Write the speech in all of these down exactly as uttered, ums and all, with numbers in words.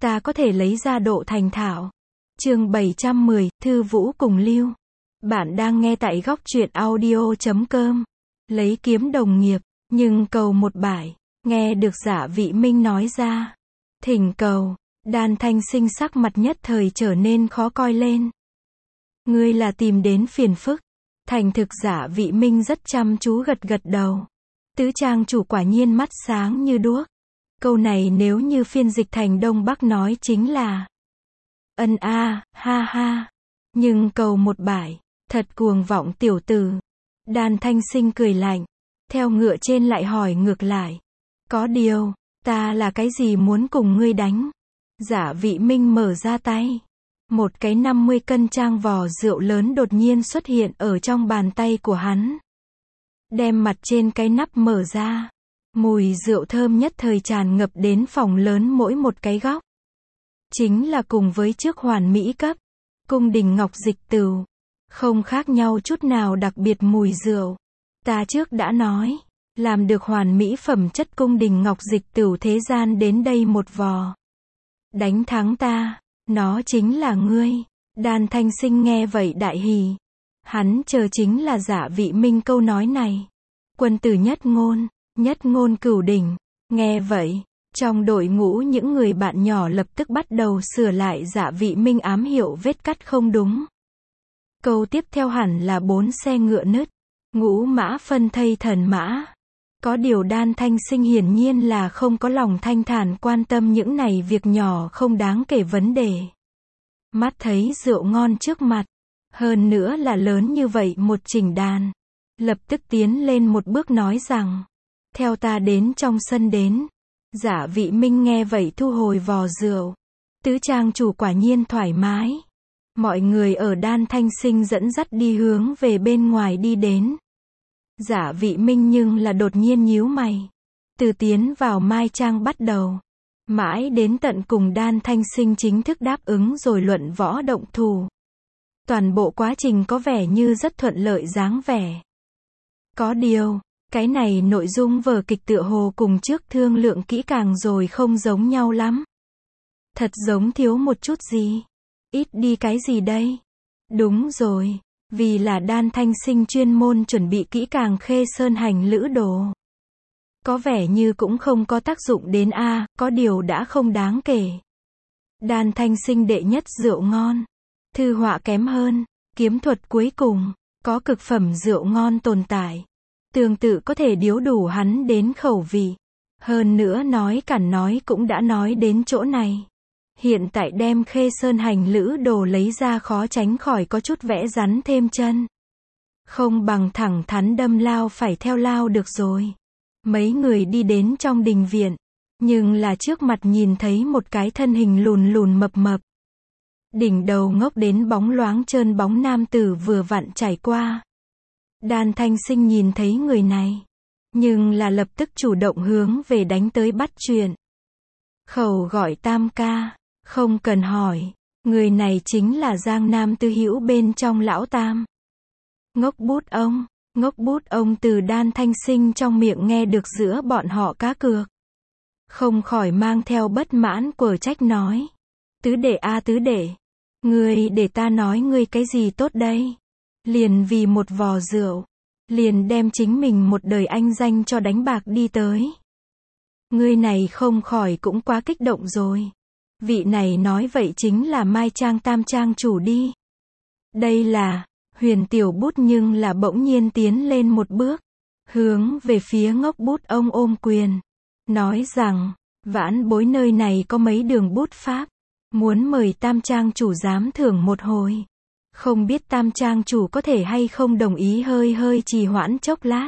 ta có thể lấy ra độ thành thạo. Chương bảy trăm mười, Thư Vũ cùng Lưu. Bạn đang nghe tại góc truyện audio chấm com. Lấy kiếm đồng nghiệp, nhưng cầu một bải. Nghe được Dạ Vị Minh nói ra. Thỉnh cầu, Đan Thanh Sinh sắc mặt nhất thời trở nên khó coi lên. Ngươi là tìm đến phiền phức. Thành thực Dạ Vị Minh rất chăm chú gật gật đầu. Tứ trang chủ quả nhiên mắt sáng như đuốc. Câu này nếu như phiên dịch thành Đông Bắc nói chính là ân a, ha ha. Nhưng cầu một bải, thật cuồng vọng tiểu tử. Đan Thanh Sinh cười lạnh. Theo ngựa trên lại hỏi ngược lại. Có điều, ta là cái gì muốn cùng ngươi đánh? Dạ Vị Minh mở ra tay. Một cái năm mươi cân trang vò rượu lớn đột nhiên xuất hiện ở trong bàn tay của hắn. Đem mặt trên cái nắp mở ra. Mùi rượu thơm nhất thời tràn ngập đến phòng lớn mỗi một cái góc. Chính là cùng với trước hoàn mỹ cấp. Cung đình ngọc dịch tửu. Không khác nhau chút nào đặc biệt mùi rượu. Ta trước đã nói. Làm được hoàn mỹ phẩm chất cung đình ngọc dịch tửu thế gian đến đây một vò. Đánh thắng ta. Nó chính là ngươi. Đan Thanh Sinh nghe vậy đại hỉ. Hắn chờ chính là Dạ Vị Minh câu nói này. Quân tử nhất ngôn, nhất ngôn cửu đỉnh. Nghe vậy, trong đội ngũ những người bạn nhỏ lập tức bắt đầu sửa lại Dạ Vị Minh ám hiệu vết cắt không đúng. Câu tiếp theo hẳn là bốn xe ngựa nứt, ngũ mã phân thây thần mã. Có điều Đan Thanh Sinh hiển nhiên là không có lòng thanh thản quan tâm những này việc nhỏ không đáng kể vấn đề. Mắt thấy rượu ngon trước mặt, hơn nữa là lớn như vậy một chỉnh đàn. Lập tức tiến lên một bước nói rằng, theo ta đến trong sân đến. Dạ Vị Minh nghe vậy thu hồi vò rượu. Tứ trang chủ quả nhiên thoải mái. Mọi người ở Đan Thanh Sinh dẫn dắt đi hướng về bên ngoài đi đến. Dạ Vị Minh nhưng là đột nhiên nhíu mày. Từ tiến vào mai trang bắt đầu. Mãi đến tận cùng Đan Thanh Sinh chính thức đáp ứng rồi luận võ động thủ. Toàn bộ quá trình có vẻ như rất thuận lợi dáng vẻ. Có điều, cái này nội dung vở kịch tựa hồ cùng trước thương lượng kỹ càng rồi không giống nhau lắm. Thật giống thiếu một chút gì. Ít đi cái gì đây? Đúng rồi, vì là Đan Thanh Sinh chuyên môn chuẩn bị kỹ càng Khê Sơn hành lữ đồ. Có vẻ như cũng không có tác dụng đến a, à, có điều đã không đáng kể. Đan Thanh Sinh đệ nhất rượu ngon. Thư họa kém hơn, kiếm thuật cuối cùng, có cực phẩm rượu ngon tồn tại. Tương tự có thể điếu đủ hắn đến khẩu vị. Hơn nữa nói cản nói cũng đã nói đến chỗ này. Hiện tại đem Khê Sơn hành lữ đồ lấy ra khó tránh khỏi có chút vẽ rắn thêm chân. Không bằng thẳng thắn đâm lao phải theo lao được rồi. Mấy người đi đến trong đình viện. Nhưng là trước mặt nhìn thấy một cái thân hình lùn lùn mập mập. Đỉnh đầu ngốc đến bóng loáng trơn bóng nam tử vừa vặn trải qua. Đan Thanh Sinh nhìn thấy người này. Nhưng là lập tức chủ động hướng về đánh tới bắt chuyện. Khẩu gọi tam ca. Không cần hỏi. Người này chính là Giang Nam Tư Hữu bên trong lão tam. Ngốc bút ông. Ngốc bút ông từ Đan Thanh Sinh trong miệng nghe được giữa bọn họ cá cược. Không khỏi mang theo bất mãn quở trách nói. Tứ đệ a tứ đệ. Ngươi để ta nói ngươi cái gì tốt đây? Liền vì một vò rượu. Liền đem chính mình một đời anh danh cho đánh bạc đi tới. Ngươi này không khỏi cũng quá kích động rồi. Vị này nói vậy chính là Mai Trang Tam Trang chủ đi. Đây là, Huyền Tiểu Bút nhưng là bỗng nhiên tiến lên một bước. Hướng về phía ngốc bút ông ôm quyền. Nói rằng, vãn bối nơi này có mấy đường bút pháp. Muốn mời Tam Trang chủ giám thưởng một hồi. Không biết Tam Trang chủ có thể hay không đồng ý hơi hơi trì hoãn chốc lát.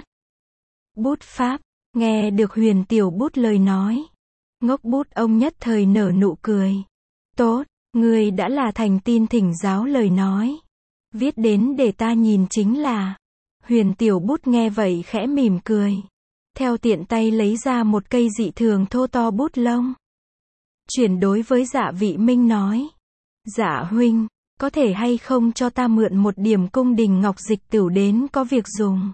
Bút pháp, nghe được Huyền Tiểu Bút lời nói. Ngốc bút ông nhất thời nở nụ cười. Tốt, người đã là thành tin thỉnh giáo lời nói. Viết đến để ta nhìn chính là. Huyền Tiểu Bút nghe vậy khẽ mỉm cười. Theo tiện tay lấy ra một cây dị thường thô to bút lông. Chuyển đối với Dạ Vị Minh nói. Dạ huynh, có thể hay không cho ta mượn một điểm cung đình ngọc dịch tửu đến có việc dùng.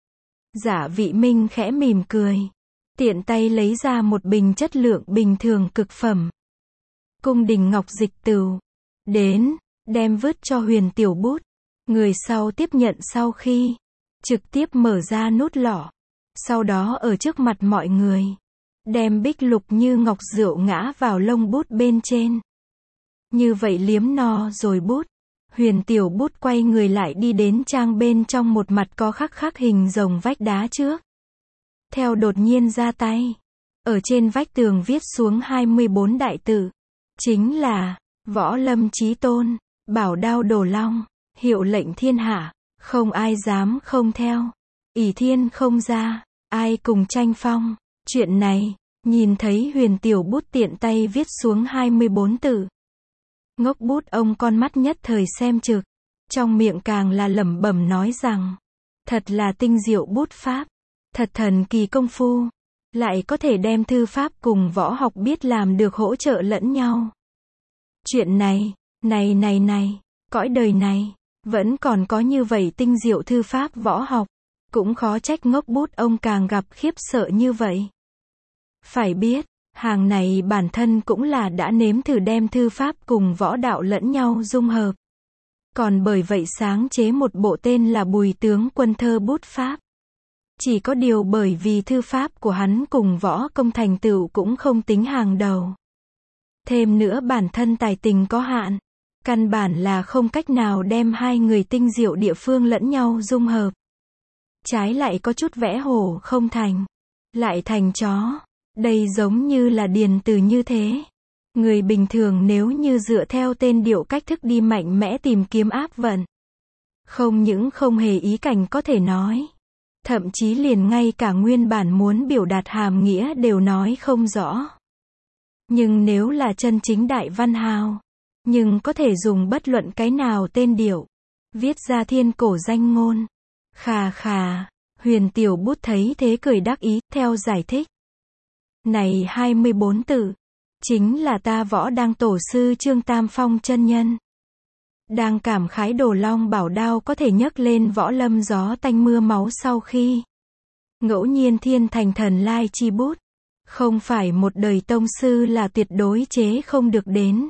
Dạ Vị Minh khẽ mỉm cười. Tiện tay lấy ra một bình chất lượng bình thường cực phẩm. cung đình ngọc dịch tửu. Đến, đem vứt cho Huyền Tiểu Bút. Người sau tiếp nhận sau khi trực tiếp mở ra nút lọ. Sau đó ở trước mặt mọi người, đem bích lục như ngọc rượu ngã vào lông bút bên trên. Như vậy liếm no rồi bút. Huyền Tiểu Bút quay người lại đi đến trang bên trong một mặt có khắc khắc hình rồng vách đá trước. Theo đột nhiên ra tay. Ở trên vách tường viết xuống hai mươi bốn đại tự. Chính là, Võ Lâm Chí Tôn, Bảo Đao Đồ Long, hiệu lệnh thiên hạ, không ai dám không theo. ỷ thiên không ra, ai cùng tranh phong. Chuyện này, nhìn thấy Huyền Tiểu Bút tiện tay viết xuống hai mươi bốn tự. Ngốc Bút ông con mắt nhất thời xem trực. Trong miệng càng là lẩm bẩm nói rằng, thật là tinh diệu bút pháp. Thật thần kỳ công phu. Lại có thể đem thư pháp cùng võ học biết làm được hỗ trợ lẫn nhau. Chuyện này, này này này, cõi đời này, vẫn còn có như vậy tinh diệu thư pháp võ học. Cũng khó trách Ngốc Bút ông càng gặp khiếp sợ như vậy. Phải biết, hàng này bản thân cũng là đã nếm thử đem thư pháp cùng võ đạo lẫn nhau dung hợp. Còn bởi vậy sáng chế một bộ tên là Bùi Tướng Quân Thơ bút pháp. Chỉ có điều bởi vì thư pháp của hắn cùng võ công thành tựu cũng không tính hàng đầu. Thêm nữa bản thân tài tình có hạn. Căn bản là không cách nào đem hai người tinh diệu địa phương lẫn nhau dung hợp. Trái lại có chút vẽ hổ không thành. Lại thành chó. Đây giống như là điền từ như thế. Người bình thường nếu như dựa theo tên điệu cách thức đi mạnh mẽ tìm kiếm áp vận. Không những không hề ý cảnh có thể nói. Thậm chí liền ngay cả nguyên bản muốn biểu đạt hàm nghĩa đều nói không rõ. Nhưng nếu là chân chính đại văn hào, nhưng có thể dùng bất luận cái nào tên điệu, viết ra thiên cổ danh ngôn. Khà khà, Huyền Tiểu Bút thấy thế cười đắc ý, theo giải thích. Này hai mươi bốn tự, chính là ta Võ Đang tổ sư Trương Tam Phong chân nhân. Đang cảm khái Đồ Long Bảo Đao có thể nhấc lên võ lâm gió tanh mưa máu sau khi ngẫu nhiên thiên thành thần lai chi bút. Không phải một đời tông sư là tuyệt đối chế không được đến.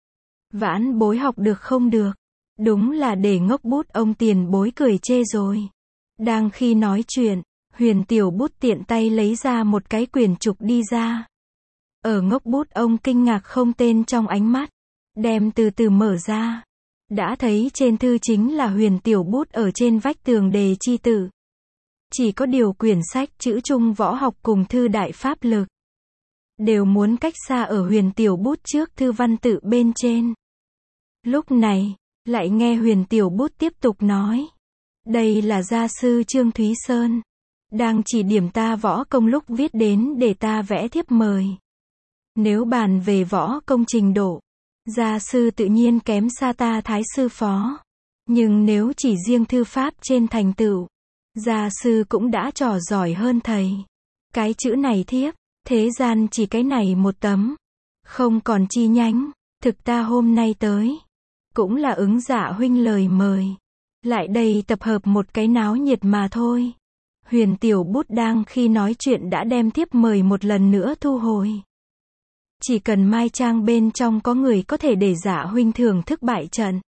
Vãn bối học được không được. Đúng là để Ngốc Bút ông tiền bối cười chê rồi. Đang khi nói chuyện, Huyền Tiểu Bút tiện tay lấy ra một cái quyển trục đi ra. Ở Ngốc Bút ông kinh ngạc không tên trong ánh mắt. Đem từ từ mở ra. Đã thấy trên thư chính là Huyền Tiểu Bút ở trên vách tường đề chi tự. Chỉ có điều quyển sách chữ Trung võ học cùng thư đại pháp lực. Đều muốn cách xa ở Huyền Tiểu Bút trước thư văn tự bên trên. Lúc này, lại nghe Huyền Tiểu Bút tiếp tục nói. Đây là gia sư Trương Thúy Sơn. Đang chỉ điểm ta võ công lúc viết đến để ta vẽ thiếp mời. Nếu bàn về võ công trình độ, gia sư tự nhiên kém xa ta Thái sư phó. Nhưng nếu chỉ riêng thư pháp trên thành tựu, gia sư cũng đã trò giỏi hơn thầy. Cái chữ này thiếp, thế gian chỉ cái này một tấm. Không còn chi nhánh, thực ta hôm nay tới. Cũng là ứng Dạ huynh lời mời. Lại đây tập hợp một cái náo nhiệt mà thôi. Huyền Tiểu Bút đang khi nói chuyện đã đem thiếp mời một lần nữa thu hồi. Chỉ cần mai trang bên trong có người có thể để Dạ huynh thưởng thức bại trận.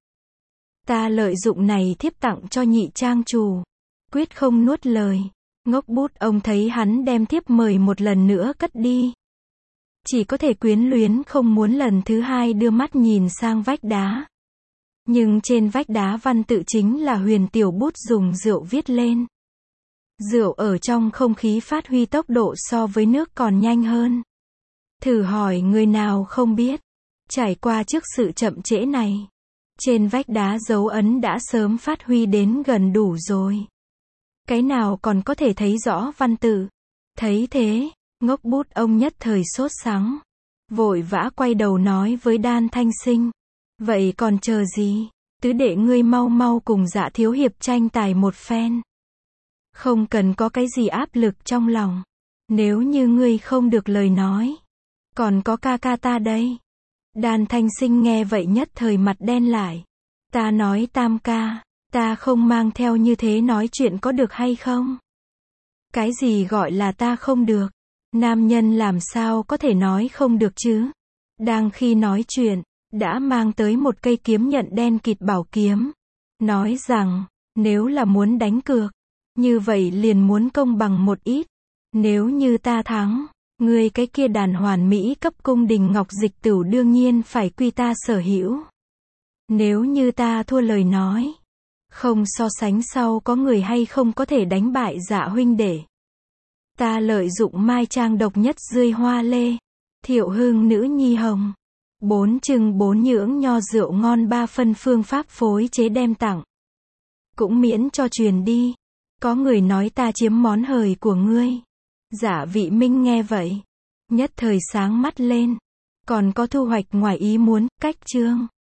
Ta lợi dụng này thiếp tặng cho nhị trang chủ. Quyết không nuốt lời. Ngốc Bút ông thấy hắn đem thiếp mời một lần nữa cất đi. Chỉ có thể quyến luyến không muốn lần thứ hai đưa mắt nhìn sang vách đá. Nhưng trên vách đá văn tự chính là Huyền Tiểu Bút dùng rượu viết lên. Rượu ở trong không khí phát huy tốc độ so với nước còn nhanh hơn. Thử hỏi người nào không biết. Trải qua trước sự chậm trễ này. Trên vách đá dấu ấn đã sớm phát huy đến gần đủ rồi. Cái nào còn có thể thấy rõ văn tự. Thấy thế, Ngốc Bút ông nhất thời sốt sắng. Vội vã quay đầu nói với Đan Thanh Sinh. Vậy còn chờ gì? Tứ đệ ngươi mau mau cùng Dạ thiếu hiệp tranh tài một phen. Không cần có cái gì áp lực trong lòng. Nếu như ngươi không được lời nói. Còn có ca ca ta đây. Đan Thanh Sinh nghe vậy nhất thời mặt đen lại. Ta nói Tam ca. Ta không mang theo như thế nói chuyện có được hay không? Cái gì gọi là ta không được? Nam nhân làm sao có thể nói không được chứ? Đang khi nói chuyện, đã mang tới một cây kiếm nhận đen kịt bảo kiếm. Nói rằng, nếu là muốn đánh cược, như vậy liền muốn công bằng một ít. Nếu như ta thắng, ngươi cái kia đàn hoàn mỹ cấp cung đình ngọc dịch tửu đương nhiên phải quy ta sở hữu. Nếu như ta thua lời nói, không so sánh sau có người hay không có thể đánh bại Dạ huynh đệ. Ta lợi dụng mai trang độc nhất rươi hoa lê, Thiệu Hưng nữ nhi hồng, bốn chừng bốn nhưỡng nho rượu ngon ba phân phương pháp phối chế đem tặng. Cũng miễn cho truyền đi. Có người nói ta chiếm món hời của ngươi. Dạ Vị Minh nghe vậy, nhất thời sáng mắt lên. Còn có thu hoạch ngoài ý muốn, cách chương.